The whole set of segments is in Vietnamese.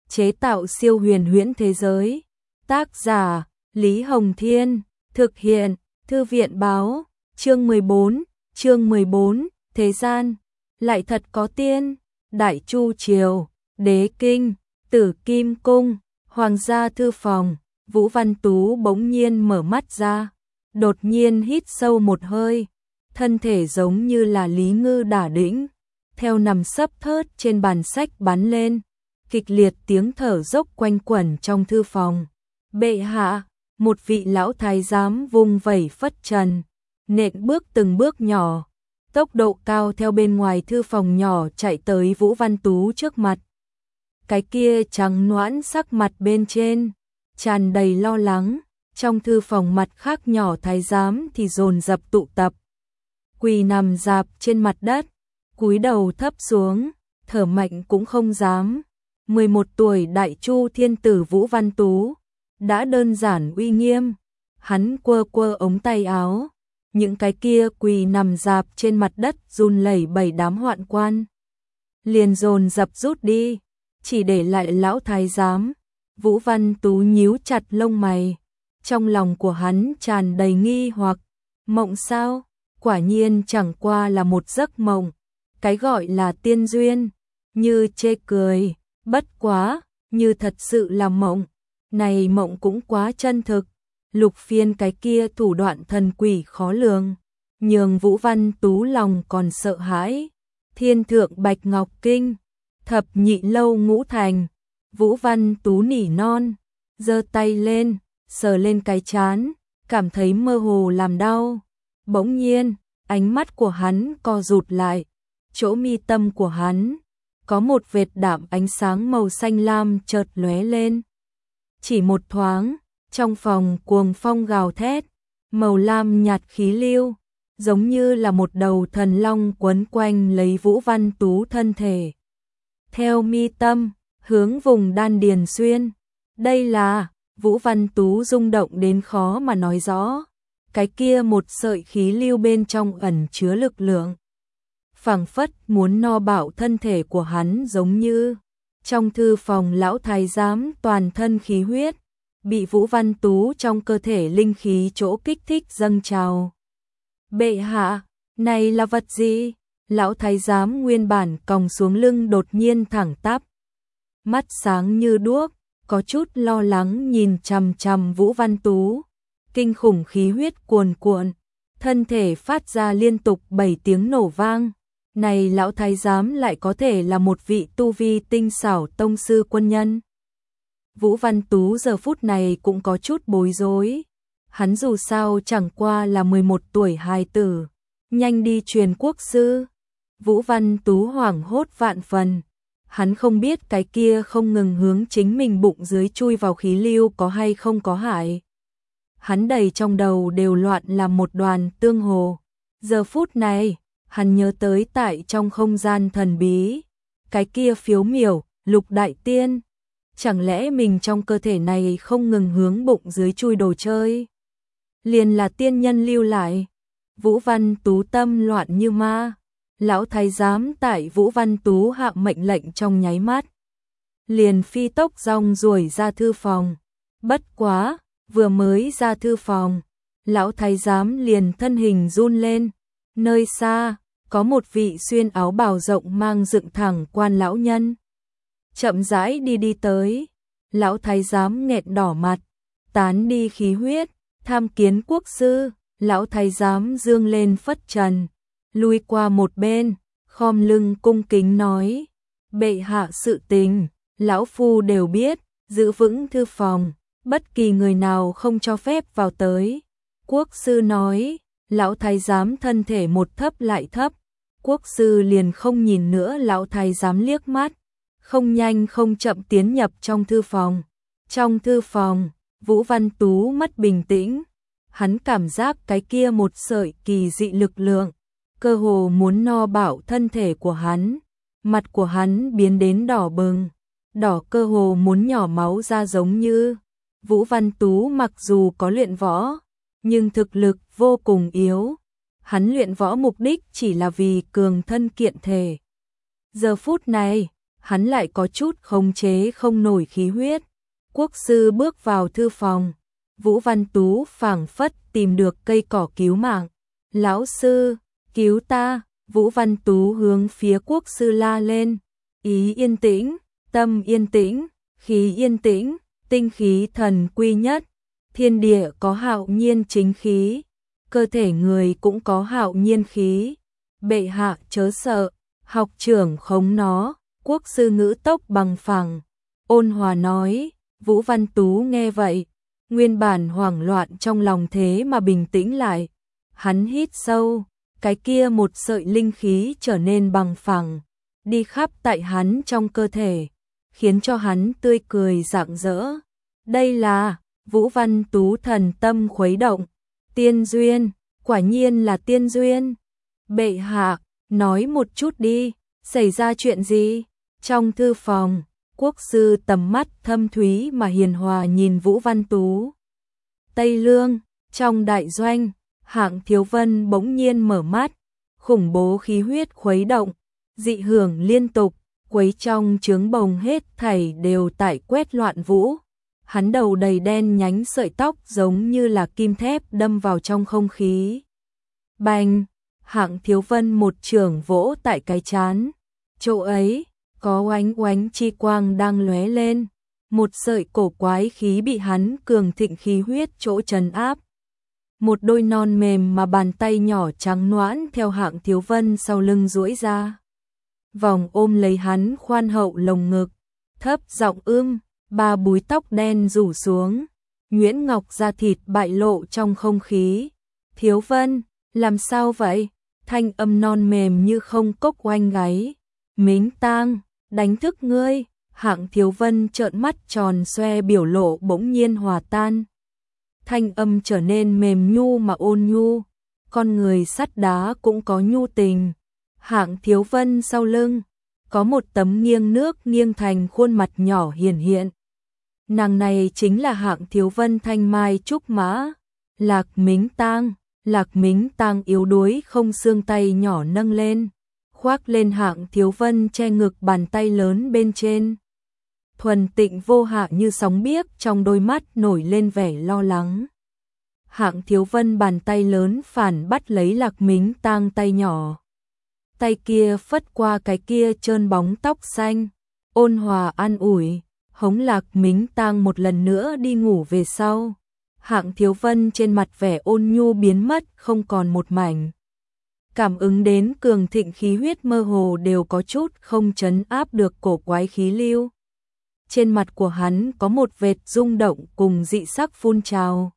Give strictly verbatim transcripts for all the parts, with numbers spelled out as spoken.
chế tạo siêu huyền huyễn thế giới. Tác giả, Lý Hồng Thiên, thực hiện, Thư viện báo, chương mười bốn, chương mười bốn, thế gian, lại thật có tiên, Đại Chu Triều, Đế Kinh, Tử Kim Cung, Hoàng gia thư phòng, Vũ Văn Tú bỗng nhiên mở mắt ra, đột nhiên hít sâu một hơi, thân thể giống như là Lý Ngư đả đĩnh, theo nằm sấp thớt trên bàn sách bắn lên, kịch liệt tiếng thở dốc quanh quẩn trong thư phòng. Bệ hạ, một vị lão thái giám vung vẩy phất trần, nện bước từng bước nhỏ, tốc độ cao theo bên ngoài thư phòng nhỏ chạy tới Vũ Văn Tú trước mặt. Cái kia trắng nõn sắc mặt bên trên, tràn đầy lo lắng, trong thư phòng mặt khác nhỏ thái giám thì dồn dập tụ tập. Quỳ nằm rạp trên mặt đất, cúi đầu thấp xuống, thở mạnh cũng không dám. mười một tuổi Đại Chu thiên tử Vũ Văn Tú, đã đơn giản uy nghiêm, hắn quơ quơ ống tay áo, những cái kia quỳ nằm rạp trên mặt đất run lẩy bẩy đám hoạn quan. Liền dồn dập rút đi, chỉ để lại lão thái giám. Vũ Văn Tú nhíu chặt lông mày, trong lòng của hắn tràn đầy nghi hoặc, mộng sao, quả nhiên chẳng qua là một giấc mộng, cái gọi là tiên duyên, như chê cười, bất quá, như thật sự là mộng, này mộng cũng quá chân thực, Lục Phiên cái kia thủ đoạn thần quỷ khó lường, nhường Vũ Văn Tú lòng còn sợ hãi. Thiên thượng Bạch Ngọc Kinh, thập nhị lâu ngũ thành, Vũ Văn Tú nỉ non, giơ tay lên, sờ lên cái trán, cảm thấy mơ hồ làm đau. Bỗng nhiên, ánh mắt của hắn co rụt lại, chỗ mi tâm của hắn có một vệt đạm ánh sáng màu xanh lam chợt lóe lên. Chỉ một thoáng, trong phòng cuồng phong gào thét, màu lam nhạt khí lưu, giống như là một đầu thần long quấn quanh lấy Vũ Văn Tú thân thể. Theo mi tâm, hướng vùng đan điền xuyên. Đây là, Vũ Văn Tú rung động đến khó mà nói rõ. Cái kia một sợi khí lưu bên trong ẩn chứa lực lượng, phảng phất muốn no bạo thân thể của hắn, giống như trong thư phòng lão thái giám toàn thân khí huyết, bị Vũ Văn Tú trong cơ thể linh khí chỗ kích thích dâng trào. Bệ hạ, này là vật gì? Lão thái giám nguyên bản còng xuống lưng đột nhiên thẳng tắp, mắt sáng như đuốc, có chút lo lắng nhìn chằm chằm Vũ Văn Tú. Kinh khủng khí huyết cuồn cuộn, thân thể phát ra liên tục bảy tiếng nổ vang. Này lão thái giám lại có thể là một vị tu vi tinh xảo tông sư quân nhân. Vũ Văn Tú giờ phút này cũng có chút bối rối. Hắn dù sao chẳng qua là mười một tuổi hài tử, nhanh đi truyền quốc sư. Vũ Văn Tú hoảng hốt vạn phần. Hắn không biết cái kia không ngừng hướng chính mình bụng dưới chui vào khí lưu có hay không có hại. Hắn đầy trong đầu đều loạn làm một đoàn tương hồ. Giờ phút này, hắn nhớ tới tại trong không gian thần bí, cái kia phiếu miểu, Lục Đại Tiên. Chẳng lẽ mình trong cơ thể này không ngừng hướng bụng dưới chui đồ chơi? Liền là tiên nhân lưu lại. Vũ Văn Tú tâm loạn như ma. Lão thái giám tại Vũ Văn Tú hạ mệnh lệnh trong nháy mắt, liền phi tốc rong ruổi ra thư phòng. Bất quá, vừa mới ra thư phòng, lão thái giám liền thân hình run lên. Nơi xa, có một vị xuyên áo bào rộng mang dựng thẳng quan lão nhân, chậm rãi đi đi tới. Lão thái giám nghẹn đỏ mặt, tán đi khí huyết, tham kiến quốc sư. Lão thái giám dương lên phất trần, lui qua một bên, khom lưng cung kính nói: bệ hạ sự tình, lão phu đều biết, giữ vững thư phòng, bất kỳ người nào không cho phép vào tới. Quốc sư nói. Lão thái giám thân thể một thấp lại thấp, quốc sư liền không nhìn nữa lão thái giám liếc mắt, không nhanh không chậm tiến nhập trong thư phòng. Trong thư phòng, Vũ Văn Tú mất bình tĩnh, hắn cảm giác cái kia một sợi kỳ dị lực lượng, cơ hồ muốn no bạo thân thể của hắn. Mặt của hắn biến đến đỏ bừng, đỏ cơ hồ muốn nhỏ máu ra giống như. Vũ Văn Tú mặc dù có luyện võ, nhưng thực lực vô cùng yếu. Hắn luyện võ mục đích chỉ là vì cường thân kiện thể. Giờ phút này, hắn lại có chút khống chế không nổi khí huyết. Quốc sư bước vào thư phòng, Vũ Văn Tú phảng phất tìm được cây cỏ cứu mạng. Lão sư, cứu ta! Vũ Văn Tú hướng phía quốc sư la lên. Ý yên tĩnh, tâm yên tĩnh, khí yên tĩnh, tinh khí thần quy nhất. Thiên địa có hạo nhiên chính khí, cơ thể người cũng có hạo nhiên khí. Bệ hạ chớ sợ, học trưởng khống nó. Quốc sư ngữ tốc bằng phẳng, ôn hòa nói. Vũ Văn Tú nghe vậy, nguyên bản hoảng loạn trong lòng thế mà bình tĩnh lại. Hắn hít sâu, cái kia một sợi linh khí trở nên bằng phẳng, đi khắp tại hắn trong cơ thể, khiến cho hắn tươi cười rạng rỡ. Đây là Vũ Văn Tú thần tâm khuấy động, tiên duyên, quả nhiên là tiên duyên. Bệ hạ, nói một chút đi, xảy ra chuyện gì? Trong thư phòng, quốc sư tầm mắt thâm thúy mà hiền hòa nhìn Vũ Văn Tú. Tây Lương, trong đại doanh, Hạng Thiếu Vân bỗng nhiên mở mắt, khủng bố khí huyết khuấy động, dị hưởng liên tục, quấy trong trướng bồng hết thảy đều tại quét loạn vũ. Hắn đầu đầy đen nhánh sợi tóc giống như là kim thép đâm vào trong không khí. Bành! Hạng Thiếu Vân một chưởng vỗ tại cái trán. Chỗ ấy, có oánh oánh chi quang đang lóe lên. Một sợi cổ quái khí bị hắn cường thịnh khí huyết chỗ trấn áp. Một đôi non mềm mà bàn tay nhỏ trắng nõn theo Hạng Thiếu Vân sau lưng duỗi ra. Vòng ôm lấy hắn khoan hậu lồng ngực, thấp giọng ưm, ba búi tóc đen rủ xuống, nhuyễn ngọc da thịt bại lộ trong không khí. Thiếu Vân, làm sao vậy? Thanh âm non mềm như không cốc oanh gáy. Mính tang, đánh thức ngươi. Hạng Thiếu Vân trợn mắt tròn xoe, biểu lộ bỗng nhiên hòa tan. Thanh âm trở nên mềm nhu mà ôn nhu, con người sắt đá cũng có nhu tình. Hạng Thiếu Vân sau lưng, có một tấm nghiêng nước nghiêng thành khuôn mặt nhỏ hiển hiện. Nàng này chính là Hạng Thiếu Vân thanh mai trúc mã, Lạc Mính Tang. Lạc Mính Tang yếu đuối không xương tay nhỏ nâng lên, khoác lên Hạng Thiếu Vân che ngực bàn tay lớn bên trên. Thuần tịnh vô hạ như sóng biếc, trong đôi mắt nổi lên vẻ lo lắng. Hạng Thiếu Vân bàn tay lớn phản bắt lấy Lạc Mính Tang tay nhỏ. Tay kia phất qua cái kia trơn bóng tóc xanh, ôn hòa an ủi, hống Lạc Mính Tang một lần nữa đi ngủ về sau. Hạng Thiếu Vân trên mặt vẻ ôn nhu biến mất không còn một mảnh. Cảm ứng đến cường thịnh khí huyết mơ hồ đều có chút không trấn áp được cổ quái khí lưu. Trên mặt của hắn có một vệt rung động cùng dị sắc phun trào.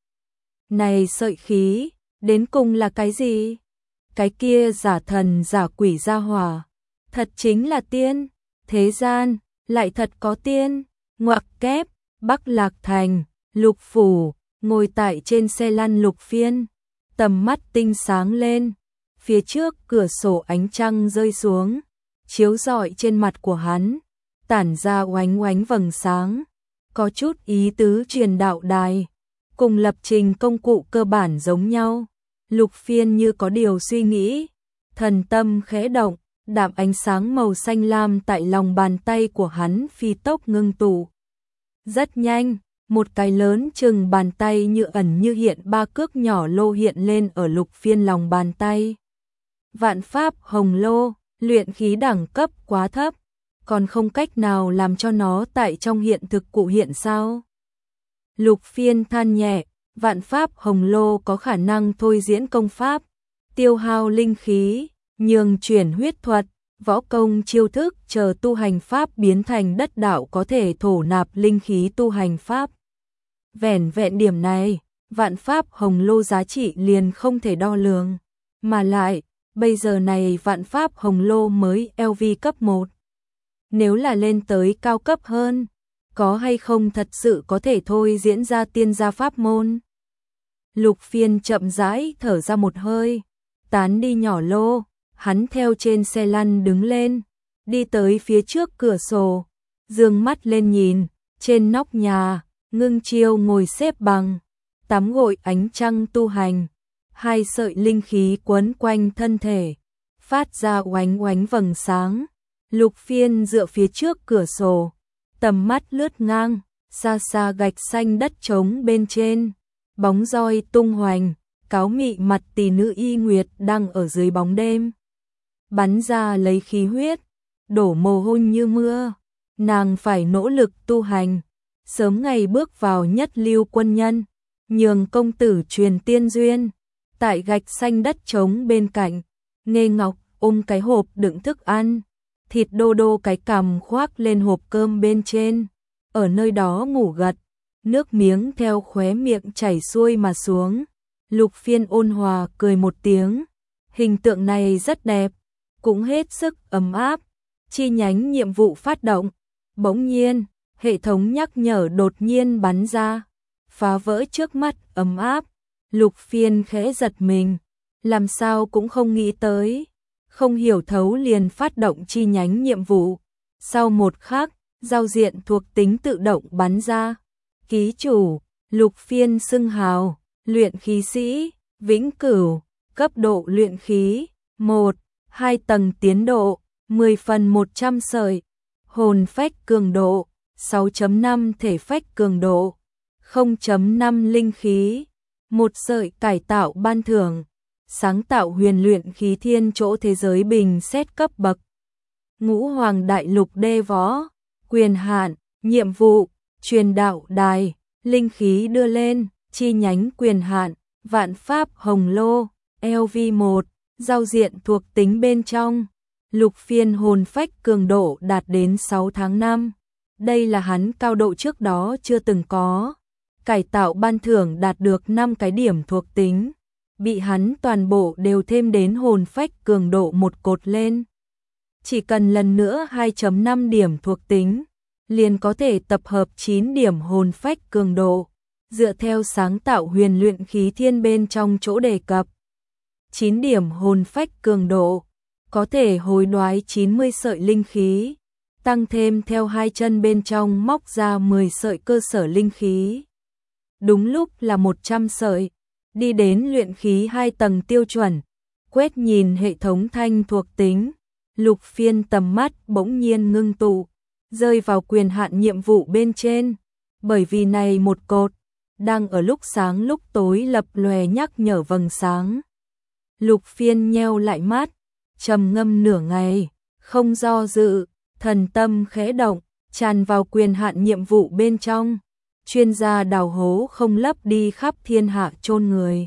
Này sợi khí, đến cùng là cái gì? Cái kia giả thần giả quỷ gia hỏa, thật chính là tiên. Thế gian, lại thật có tiên. Ngoặc kép, Bắc Lạc Thành, Lục Phủ, ngồi tại trên xe lăn Lục Phiên, tầm mắt tinh sáng lên. Phía trước cửa sổ ánh trăng rơi xuống, chiếu rọi trên mặt của hắn, tản ra oánh oánh vầng sáng, có chút ý tứ truyền đạo đài, cùng lập trình công cụ cơ bản giống nhau. Lục Phiên như có điều suy nghĩ, thần tâm khẽ động, đạm ánh sáng màu xanh lam tại lòng bàn tay của hắn phi tốc ngưng tụ. Rất nhanh, một cái lớn chừng bàn tay như ẩn như hiện ba cước nhỏ lô hiện lên ở Lục Phiên lòng bàn tay. Vạn pháp hồng lô, luyện khí đẳng cấp quá thấp, còn không cách nào làm cho nó tại trong hiện thực cụ hiện sao? Lục Phiên than nhẹ, vạn pháp hồng lô có khả năng thôi diễn công pháp, tiêu hao linh khí, nhường chuyển huyết thuật, võ công chiêu thức chờ tu hành pháp biến thành đất đạo có thể thổ nạp linh khí tu hành pháp. Vẻn vẹn điểm này, vạn pháp hồng lô giá trị liền không thể đo lường, mà lại, bây giờ này vạn pháp hồng lô mới L V cấp một. Nếu là lên tới cao cấp hơn, có hay không thật sự có thể thôi diễn ra tiên gia pháp môn? Lục Phiên chậm rãi thở ra một hơi, tán đi nhỏ lô, hắn theo trên xe lăn đứng lên, đi tới phía trước cửa sổ, dương mắt lên nhìn, trên nóc nhà, Ngưng Chiêu ngồi xếp bằng, tắm gội ánh trăng tu hành, hai sợi linh khí quấn quanh thân thể, phát ra oánh oánh vầng sáng. Lục Phiên dựa phía trước cửa sổ, tầm mắt lướt ngang, xa xa gạch xanh đất trống bên trên, bóng roi tung hoành, cáo mị mặt tỷ nữ Y Nguyệt đang ở dưới bóng đêm. Bắn ra lấy khí huyết, đổ mồ hôi như mưa, nàng phải nỗ lực tu hành, sớm ngày bước vào nhất lưu quân nhân, nhường công tử truyền tiên duyên. Tại gạch xanh đất trống bên cạnh, Nghê Ngọc ôm cái hộp đựng thức ăn, thịt đô đô cái cằm khoác lên hộp cơm bên trên, ở nơi đó ngủ gật, nước miếng theo khóe miệng chảy xuôi mà xuống. Lục Phiên ôn hòa cười một tiếng, hình tượng này rất đẹp, cũng hết sức ấm áp. Chi nhánh nhiệm vụ phát động, bỗng nhiên, hệ thống nhắc nhở đột nhiên bắn ra, phá vỡ trước mắt ấm áp. Lục Phiên khẽ giật mình, làm sao cũng không nghĩ tới, không hiểu thấu liền phát động chi nhánh nhiệm vụ. Sau một khắc, giao diện thuộc tính tự động bắn ra. Ký chủ, Lục Phiên xưng hào, luyện khí sĩ, vĩnh cửu, cấp độ luyện khí, một, hai tầng tiến độ, mười phần một trăm sợi, hồn phách cường độ, sáu chấm năm thể phách cường độ, không chấm năm linh khí, một sợi cải tạo ban thưởng, sáng tạo huyền luyện khí thiên chỗ thế giới bình xét cấp bậc. Ngũ Hoàng Đại Lục đê võ, quyền hạn, nhiệm vụ, truyền đạo đài, linh khí đưa lên, chi nhánh quyền hạn, vạn pháp hồng lô, L V một, giao diện thuộc tính bên trong. Lục Phiên hồn phách cường độ đạt đến sáu tháng năm. Đây là hắn cao độ trước đó chưa từng có. Cải tạo ban thưởng đạt được năm cái điểm thuộc tính, bị hắn toàn bộ đều thêm đến hồn phách cường độ một cột lên. Chỉ cần lần nữa hai chấm năm điểm thuộc tính, liền có thể tập hợp chín điểm hồn phách cường độ, dựa theo sáng tạo huyền luyện khí thiên bên trong chỗ đề cập. chín điểm hồn phách cường độ, có thể hối đoái chín mươi sợi linh khí, tăng thêm theo hai chân bên trong móc ra mười sợi cơ sở linh khí. Đúng lúc là một trăm sợi, đi đến luyện khí hai tầng tiêu chuẩn, quét nhìn hệ thống thanh thuộc tính. Lục Phiên tầm mắt bỗng nhiên ngưng tụ, rơi vào quyền hạn nhiệm vụ bên trên, bởi vì này một cột, đang ở lúc sáng lúc tối lập lòe nhắc nhở vầng sáng. Lục Phiên nheo lại mắt, trầm ngâm nửa ngày, không do dự, thần tâm khẽ động, tràn vào quyền hạn nhiệm vụ bên trong. Chuyên gia đào hố không lấp đi khắp thiên hạ chôn người.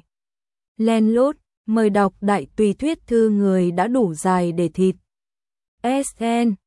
Len lút, mời đọc đại tùy thuyết thư người đã đủ dài để thịt. ét en